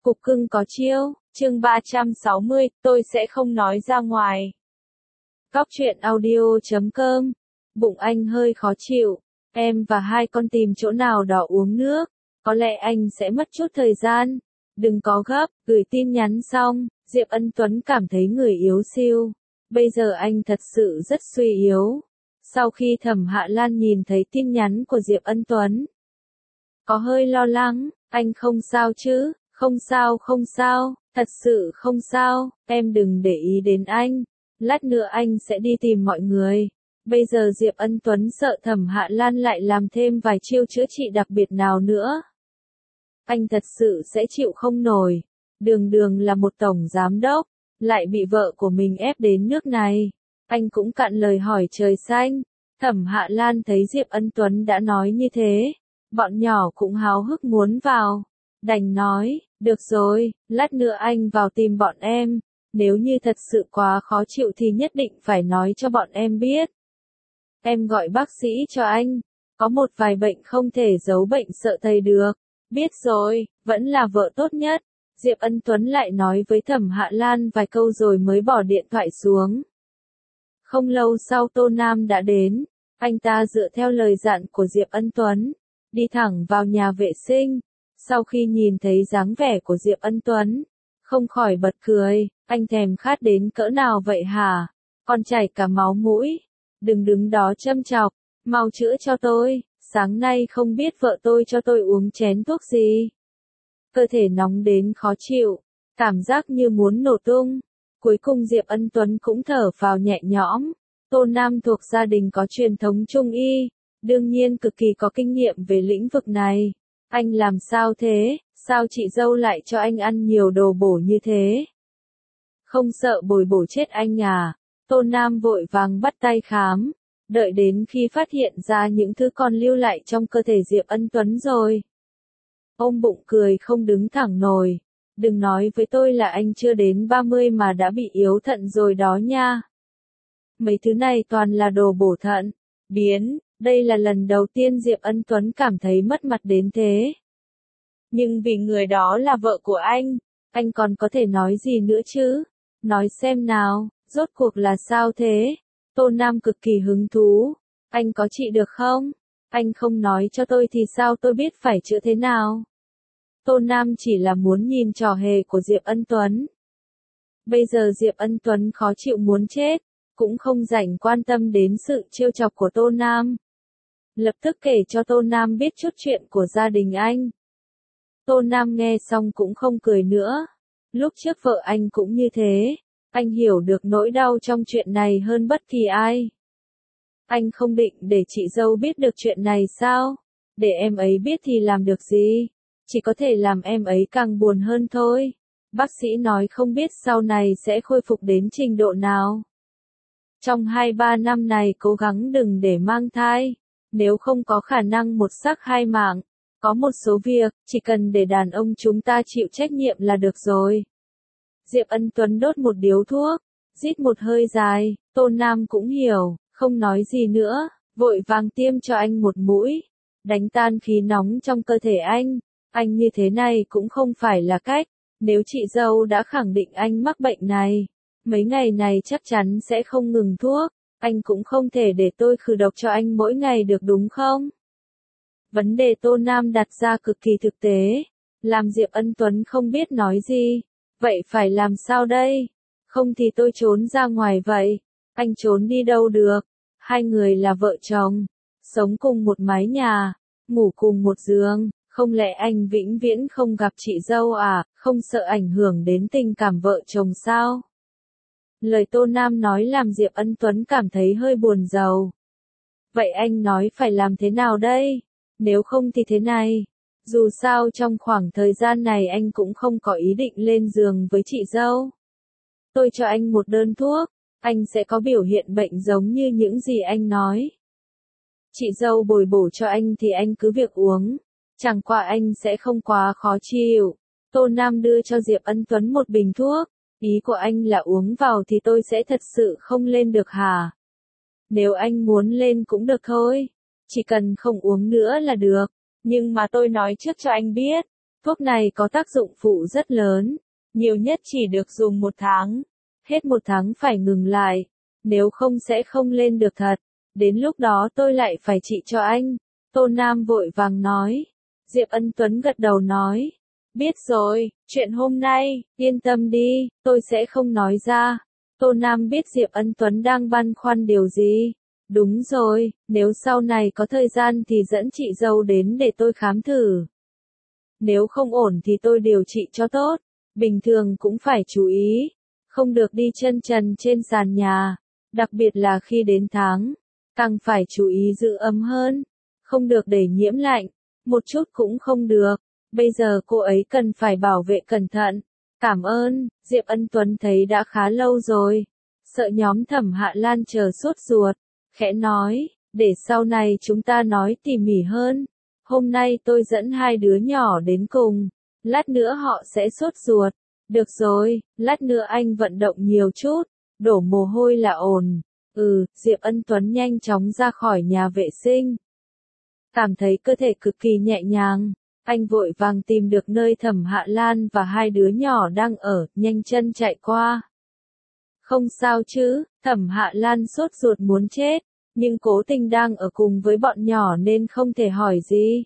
Cục cưng có chiêu, chương 360, tôi sẽ không nói ra ngoài. Góc truyện audio.com. Bụng anh hơi khó chịu, em và hai con tìm chỗ nào đó uống nước, có lẽ anh sẽ mất chút thời gian. Đừng có gấp, gửi tin nhắn xong, Diệp Ân Tuấn cảm thấy người yếu xiu. Bây giờ anh thật sự rất suy yếu. Sau khi Thẩm Hạ Lan nhìn thấy tin nhắn của Diệp Ân Tuấn, có hơi lo lắng, anh không sao chứ? Không sao, thật sự không sao, em đừng để ý đến anh. Lát nữa anh sẽ đi tìm mọi người. Bây giờ Diệp Ân Tuấn sợ Thẩm Hạ Lan lại làm thêm vài chiêu chữa trị đặc biệt nào nữa. Anh thật sự sẽ chịu không nổi. Đường Đường là một tổng giám đốc, lại bị vợ của mình ép đến nước này. Anh cũng cạn lời hỏi trời xanh. Thẩm Hạ Lan thấy Diệp Ân Tuấn đã nói như thế, bọn nhỏ cũng háo hức muốn vào. Đành nói, được rồi, lát nữa anh vào tìm bọn em, nếu như thật sự quá khó chịu thì nhất định phải nói cho bọn em biết. Em gọi bác sĩ cho anh, có một vài bệnh không thể giấu bệnh sợ thầy được. Biết rồi, vẫn là vợ tốt nhất. Diệp Ân Tuấn lại nói với Thẩm Hạ Lan vài câu rồi mới bỏ điện thoại xuống. Không lâu sau Tô Nam đã đến, anh ta dựa theo lời dặn của Diệp Ân Tuấn, đi thẳng vào nhà vệ sinh. Sau khi nhìn thấy dáng vẻ của Diệp Ân Tuấn, không khỏi bật cười, anh thèm khát đến cỡ nào vậy hả? Còn chảy cả máu mũi. Đừng đứng đó châm chọc, mau chữa cho tôi, sáng nay không biết vợ tôi cho tôi uống chén thuốc gì. Cơ thể nóng đến khó chịu, cảm giác như muốn nổ tung. Cuối cùng Diệp Ân Tuấn cũng thở phào nhẹ nhõm. Tô Nam thuộc gia đình có truyền thống Trung y, đương nhiên cực kỳ có kinh nghiệm về lĩnh vực này. Anh làm sao thế, sao chị dâu lại cho anh ăn nhiều đồ bổ như thế? Không sợ bồi bổ chết anh à? Tô Nam vội vàng bắt tay khám, đợi đến khi phát hiện ra những thứ còn lưu lại trong cơ thể Diệp Ân Tuấn rồi. Ôm bụng cười không đứng thẳng nổi, đừng nói với tôi là anh chưa đến 30 mà đã bị yếu thận rồi đó nha. Mấy thứ này toàn là đồ bổ thận, biến. Đây là lần đầu tiên Diệp Ân Tuấn cảm thấy mất mặt đến thế. Nhưng vì người đó là vợ của anh còn có thể nói gì nữa chứ? Nói xem nào, rốt cuộc là sao thế? Tô Nam cực kỳ hứng thú. Anh có trị được không? Anh không nói cho tôi thì sao tôi biết phải chữa thế nào? Tô Nam chỉ là muốn nhìn trò hề của Diệp Ân Tuấn. Bây giờ Diệp Ân Tuấn khó chịu muốn chết, cũng không rảnh quan tâm đến sự trêu chọc của Tô Nam. Lập tức kể cho Tô Nam biết chút chuyện của gia đình anh. Tô Nam nghe xong cũng không cười nữa. Lúc trước vợ anh cũng như thế. Anh hiểu được nỗi đau trong chuyện này hơn bất kỳ ai. Anh không định để chị dâu biết được chuyện này sao? Để em ấy biết thì làm được gì? Chỉ có thể làm em ấy càng buồn hơn thôi. Bác sĩ nói không biết sau này sẽ khôi phục đến trình độ nào. Trong 2-3 năm này cố gắng đừng để mang thai. Nếu không có khả năng một xác hai mạng, có một số việc, chỉ cần để đàn ông chúng ta chịu trách nhiệm là được rồi. Diệp Ân Tuấn đốt một điếu thuốc, rít một hơi dài, Tô Nam cũng hiểu, không nói gì nữa, vội vàng tiêm cho anh một mũi, đánh tan khí nóng trong cơ thể anh như thế này cũng không phải là cách, nếu chị dâu đã khẳng định anh mắc bệnh này, mấy ngày này chắc chắn sẽ không ngừng thuốc. Anh cũng không thể để tôi khử độc cho anh mỗi ngày được đúng không? Vấn đề Tô Nam đặt ra cực kỳ thực tế, làm Diệp Ân Tuấn không biết nói gì. Vậy phải làm sao đây? Không thì tôi trốn ra ngoài vậy. Anh trốn đi đâu được? Hai người là vợ chồng, sống cùng một mái nhà, ngủ cùng một giường. Không lẽ anh vĩnh viễn không gặp chị dâu à? Không sợ ảnh hưởng đến tình cảm vợ chồng sao? Lời Tô Nam nói làm Diệp Ân Tuấn cảm thấy hơi buồn rầu. Vậy anh nói phải làm thế nào đây? Nếu không thì thế này. Dù sao trong khoảng thời gian này anh cũng không có ý định lên giường với chị dâu. Tôi cho anh một đơn thuốc, anh sẽ có biểu hiện bệnh giống như những gì anh nói. Chị dâu bồi bổ cho anh thì anh cứ việc uống. Chẳng qua anh sẽ không quá khó chịu. Tô Nam đưa cho Diệp Ân Tuấn một bình thuốc. Ý của anh là uống vào thì tôi sẽ thật sự không lên được hả? Nếu anh muốn lên cũng được thôi. Chỉ cần không uống nữa là được. Nhưng mà tôi nói trước cho anh biết. Thuốc này có tác dụng phụ rất lớn, nhiều nhất chỉ được dùng 1 tháng. Hết 1 tháng phải ngừng lại, nếu không sẽ không lên được thật. Đến lúc đó tôi lại phải trị cho anh. Tô Nam vội vàng nói. Diệp Ân Tuấn gật đầu nói. Biết rồi, chuyện hôm nay, yên tâm đi, tôi sẽ không nói ra. Tô Nam biết Diệp Ân Tuấn đang băn khoăn điều gì. Đúng rồi, nếu sau này có thời gian thì dẫn chị dâu đến để tôi khám thử. Nếu không ổn thì tôi điều trị cho tốt. Bình thường cũng phải chú ý, không được đi chân trần trên sàn nhà, đặc biệt là khi đến tháng, càng phải chú ý giữ ấm hơn, không được để nhiễm lạnh, một chút cũng không được. Bây giờ cô ấy cần phải bảo vệ cẩn thận. Cảm ơn, Diệp Ân Tuấn thấy đã khá lâu rồi, sợ nhóm Thẩm Hạ Lan chờ sốt ruột, khẽ nói, để sau này chúng ta nói tỉ mỉ hơn. Hôm nay tôi dẫn 2 đứa nhỏ đến cùng, lát nữa họ sẽ sốt ruột. Được rồi, lát nữa anh vận động nhiều chút, đổ mồ hôi là ổn. Diệp Ân Tuấn nhanh chóng ra khỏi nhà vệ sinh. Cảm thấy cơ thể cực kỳ nhẹ nhàng, anh vội vàng tìm được nơi Thẩm Hạ Lan và 2 đứa nhỏ đang ở, nhanh chân chạy qua. Không sao chứ, Thẩm Hạ Lan sốt ruột muốn chết, nhưng cố tình đang ở cùng với bọn nhỏ nên không thể hỏi gì.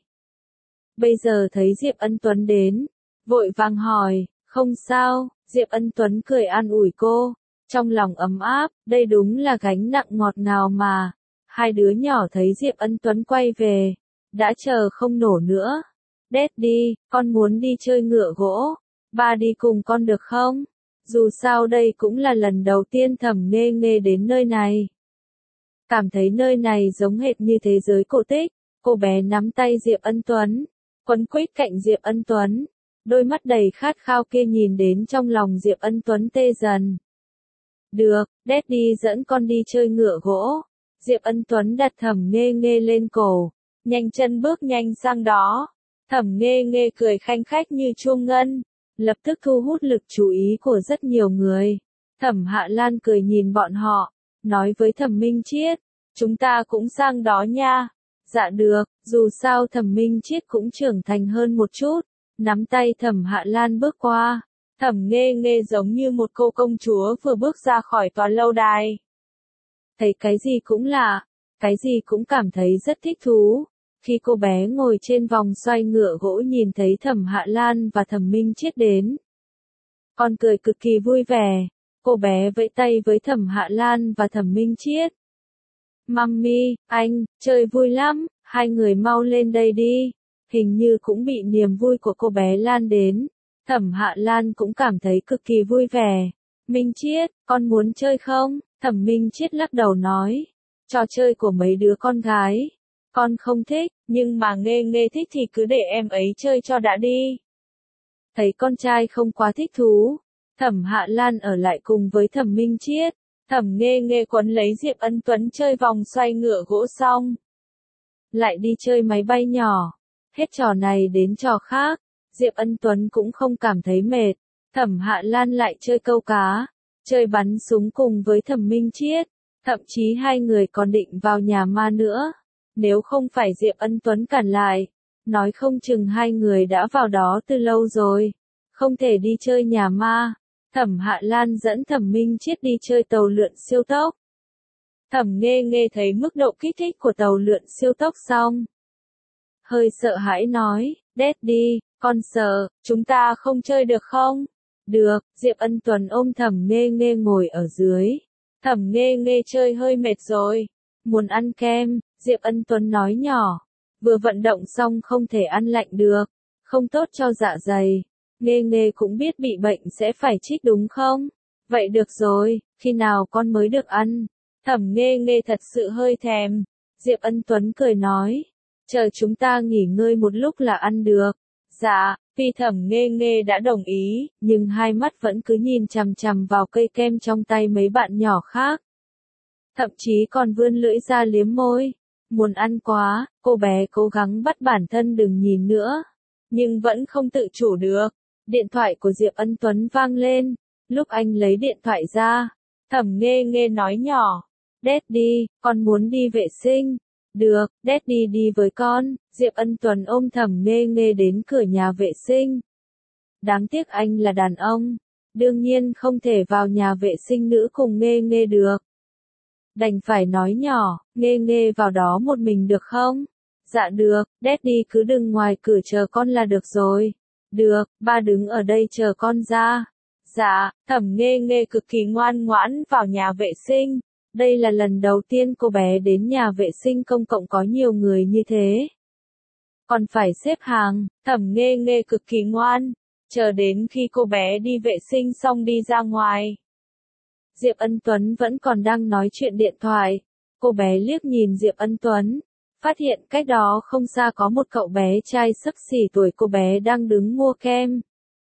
Bây giờ thấy Diệp Ân Tuấn đến, vội vàng hỏi. Không sao, Diệp Ân Tuấn cười an ủi cô, trong lòng ấm áp, đây đúng là gánh nặng ngọt ngào mà. 2 đứa nhỏ thấy Diệp Ân Tuấn quay về, đã chờ không nổi nữa. Daddy, con muốn đi chơi ngựa gỗ, ba đi cùng con được không? Dù sao đây cũng là lần đầu tiên Thẩm Nghê Nghê đến nơi này. Cảm thấy nơi này giống hệt như thế giới cổ tích, cô bé nắm tay Diệp Ân Tuấn, quấn quýt cạnh Diệp Ân Tuấn. Đôi mắt đầy khát khao kia nhìn đến trong lòng Diệp Ân Tuấn tê dần. Được, Daddy dẫn con đi chơi ngựa gỗ. Diệp Ân Tuấn đặt Thẩm Nghê Nghê lên cổ, nhanh chân bước nhanh sang đó. Thẩm Nghê Nghê cười khanh khách như chuông ngân, lập tức thu hút lực chú ý của rất nhiều người. Thẩm Hạ Lan cười nhìn bọn họ, nói với Thẩm Minh Chiết, chúng ta cũng sang đó nha. Dạ được, dù sao Thẩm Minh Chiết cũng trưởng thành hơn một chút. Nắm tay Thẩm Hạ Lan bước qua, Thẩm Nghê Nghê giống như một cô công chúa vừa bước ra khỏi tòa lâu đài. Thấy cái gì cũng lạ, cái gì cũng cảm thấy rất thích thú. Khi cô bé ngồi trên vòng xoay ngựa gỗ nhìn thấy Thẩm Hạ Lan và Thẩm Minh Chiết đến, con cười cực kỳ vui vẻ. Cô bé vẫy tay với Thẩm Hạ Lan và Thẩm Minh Chiết. Mummy, anh, chơi vui lắm, 2 người mau lên đây đi. Hình như cũng bị niềm vui của cô bé lan đến. Thẩm Hạ Lan cũng cảm thấy cực kỳ vui vẻ. Minh Chiết, con muốn chơi không? Thẩm Minh Chiết lắc đầu nói. Trò chơi của mấy đứa con gái. Con không thích, nhưng mà Nghê Nghê thích thì cứ để em ấy chơi cho đã đi. Thấy con trai không quá thích thú, Thẩm Hạ Lan ở lại cùng với Thẩm Minh Chiết. Thẩm Nghê Nghê quấn lấy Diệp Ân Tuấn chơi vòng xoay ngựa gỗ xong, lại đi chơi máy bay nhỏ. Hết trò này đến trò khác, Diệp Ân Tuấn cũng không cảm thấy mệt. Thẩm Hạ Lan lại chơi câu cá, chơi bắn súng cùng với Thẩm Minh Chiết. Thậm chí 2 người còn định vào nhà ma nữa. Nếu không phải Diệp Ân Tuấn cản lại, nói không chừng 2 người đã vào đó từ lâu rồi. Không thể đi chơi nhà ma. Thẩm Hạ Lan dẫn Thẩm Minh Chiết đi chơi tàu lượn siêu tốc. Thẩm Nghê Nghê thấy mức độ kích thích của tàu lượn siêu tốc xong, hơi sợ hãi nói, Daddy, con sợ, chúng ta không chơi được không? Được, Diệp Ân Tuấn ôm Thẩm Nghê Nghê ngồi ở dưới. Thẩm Nghê Nghê chơi hơi mệt rồi, muốn ăn kem, Diệp Ân Tuấn nói nhỏ. Vừa vận động xong không thể ăn lạnh được, không tốt cho dạ dày. Nghê Nghê cũng biết bị bệnh sẽ phải trích đúng không? Vậy được rồi, khi nào con mới được ăn? Thẩm Nghê Nghê thật sự hơi thèm. Diệp Ân Tuấn cười nói. Chờ chúng ta nghỉ ngơi một lúc là ăn được. Dạ, vì Thẩm Nghê Nghê đã đồng ý, nhưng 2 mắt vẫn cứ nhìn chằm chằm vào cây kem trong tay mấy bạn nhỏ khác. Thậm chí còn vươn lưỡi ra liếm môi. Muốn ăn quá, cô bé cố gắng bắt bản thân đừng nhìn nữa. Nhưng vẫn không tự chủ được. Điện thoại của Diệp Ân Tuấn vang lên. Lúc anh lấy điện thoại ra, Thẩm Nghê Nghê nói nhỏ. Daddy, con muốn đi vệ sinh. Được, Daddy đi với con. Diệp Ân Tuấn ôm Thẩm Nghê Nghê đến cửa nhà vệ sinh. Đáng tiếc anh là đàn ông, đương nhiên không thể vào nhà vệ sinh nữ cùng Nghê Nghê được. Đành phải nói nhỏ, Nghê Nghê vào đó một mình được không? Dạ được, Daddy cứ đứng ngoài cửa chờ con là được rồi. Được, ba đứng ở đây chờ con ra. Dạ, Thẩm Nghê Nghê cực kỳ ngoan ngoãn vào nhà vệ sinh. Đây là lần đầu tiên cô bé đến nhà vệ sinh công cộng có nhiều người như thế. Còn phải xếp hàng, Thẩm Nghê Nghê cực kỳ ngoan, chờ đến khi cô bé đi vệ sinh xong đi ra ngoài. Diệp Ân Tuấn vẫn còn đang nói chuyện điện thoại. Cô bé liếc nhìn Diệp Ân Tuấn, phát hiện cách đó không xa có một cậu bé trai xấp xỉ tuổi cô bé đang đứng mua kem.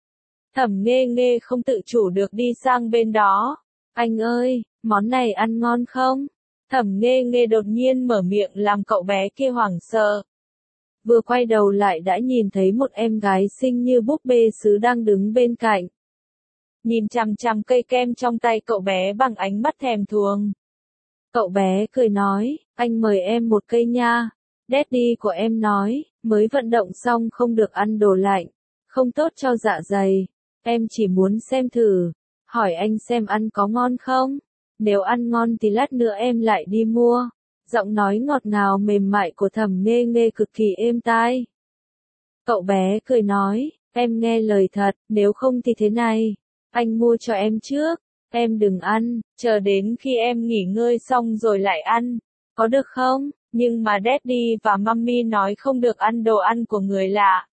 Thẩm Nghê Nghê không tự chủ được đi sang bên đó. Anh ơi, món này ăn ngon không? Thẩm Nghê Nghê đột nhiên mở miệng làm cậu bé kia hoảng sợ. Vừa quay đầu lại đã nhìn thấy một em gái xinh như búp bê sứ đang đứng bên cạnh. Nhìn chằm chằm cây kem trong tay cậu bé bằng ánh mắt thèm thuồng. Cậu bé cười nói, anh mời em một cây nha. Daddy của em nói, mới vận động xong không được ăn đồ lạnh, không tốt cho dạ dày. Em chỉ muốn xem thử, hỏi anh xem ăn có ngon không? Nếu ăn ngon thì lát nữa em lại đi mua. Giọng nói ngọt ngào mềm mại của Thẩm Nghê Nghê cực kỳ êm tai. Cậu bé cười nói, em nghe lời thật, nếu không thì thế này, anh mua cho em trước, em đừng ăn, chờ đến khi em nghỉ ngơi xong rồi lại ăn, có được không? Nhưng mà Daddy và Mummy nói không được ăn đồ ăn của người lạ.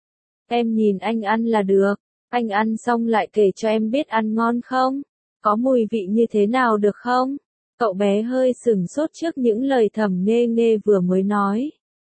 Em nhìn anh ăn là được, anh ăn xong lại kể cho em biết ăn ngon không? Có mùi vị như thế nào được không? Cậu bé hơi sửng sốt trước những lời Thẩm Nghê Nghê vừa mới nói.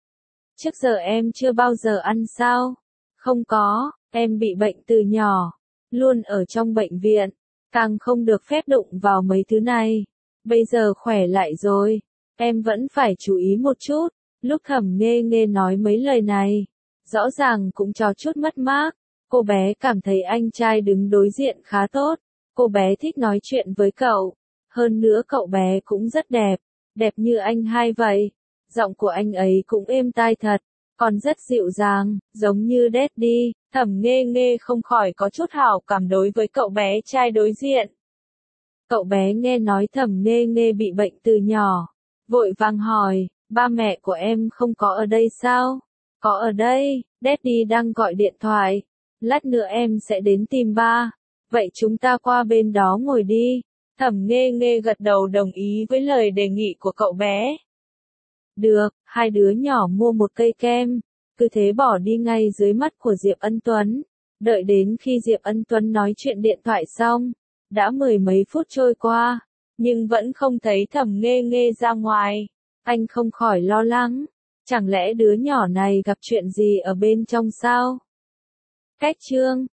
Trước giờ em chưa bao giờ ăn sao? Không có, em bị bệnh từ nhỏ, luôn ở trong bệnh viện, càng không được phép đụng vào mấy thứ này. Bây giờ khỏe lại rồi, em vẫn phải chú ý một chút. Lúc Thẩm Nghê Nghê nói mấy lời này, rõ ràng cũng có chút mất mát. Cô bé cảm thấy anh trai đứng đối diện khá tốt. Cô bé thích nói chuyện với cậu. Hơn nữa cậu bé cũng rất đẹp, đẹp như anh hai vậy. Giọng của anh ấy cũng êm tai thật, còn rất dịu dàng, giống như Daddy. Thẩm Nghê Nghê không khỏi có chút hảo cảm đối với cậu bé trai đối diện. Cậu bé nghe nói Thẩm Nghê Nghê bị bệnh từ nhỏ, vội vàng hỏi, ba mẹ của em không có ở đây sao? Có ở đây, Daddy đang gọi điện thoại, lát nữa em sẽ đến tìm ba, vậy chúng ta qua bên đó ngồi đi. Thẩm Nghê Nghê gật đầu đồng ý với lời đề nghị của cậu bé. Được, hai đứa nhỏ mua một cây kem, cứ thế bỏ đi ngay dưới mắt của Diệp Ân Tuấn. Đợi đến khi Diệp Ân Tuấn nói chuyện điện thoại xong, đã mười mấy phút trôi qua, nhưng vẫn không thấy Thẩm Nghê Nghê ra ngoài. Anh không khỏi lo lắng, chẳng lẽ đứa nhỏ này gặp chuyện gì ở bên trong sao? Cách chương